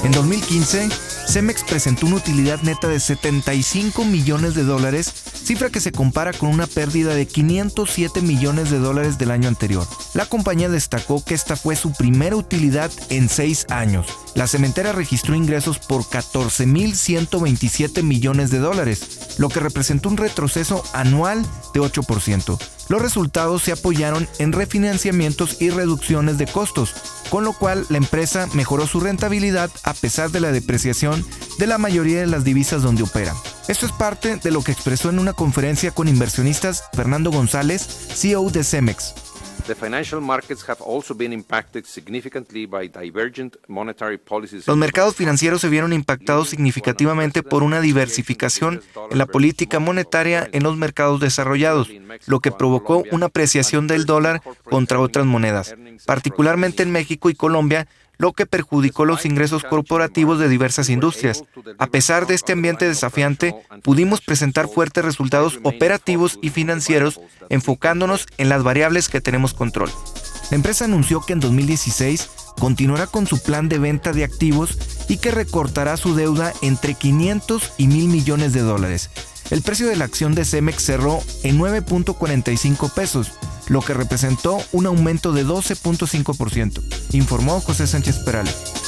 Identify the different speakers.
Speaker 1: En 2015, Cemex presentó una utilidad neta de $75 millones, cifra que se compara con una pérdida de $507 millones del año anterior. La compañía destacó que esta fue su primera utilidad en 6 años. La cementera registró ingresos por $14,127 millones, lo que representó un retroceso anual de 8%. Los resultados se apoyaron en refinanciamientos y reducciones de costos, con lo cual la empresa mejoró su rentabilidad a pesar de la depreciación de la mayoría de las divisas donde opera. Esto es parte de lo que expresó en una conferencia con inversionistas Fernando González, CEO de Cemex. Los mercados financieros se vieron impactados significativamente por una diversificación en la política monetaria en los mercados desarrollados, lo que provocó una apreciación del dólar contra otras monedas, particularmente en México y Colombia, lo que perjudicó los ingresos corporativos de diversas industrias. A pesar de este ambiente desafiante, pudimos presentar fuertes resultados operativos y financieros, enfocándonos en las variables que tenemos control. La empresa anunció que en 2016 continuará con su plan de venta de activos y que recortará su deuda entre $500 y $1,000 millones. El precio de la acción de Cemex cerró en 9.45 pesos, lo que representó un aumento de 12.5%, informó José Sánchez Perales.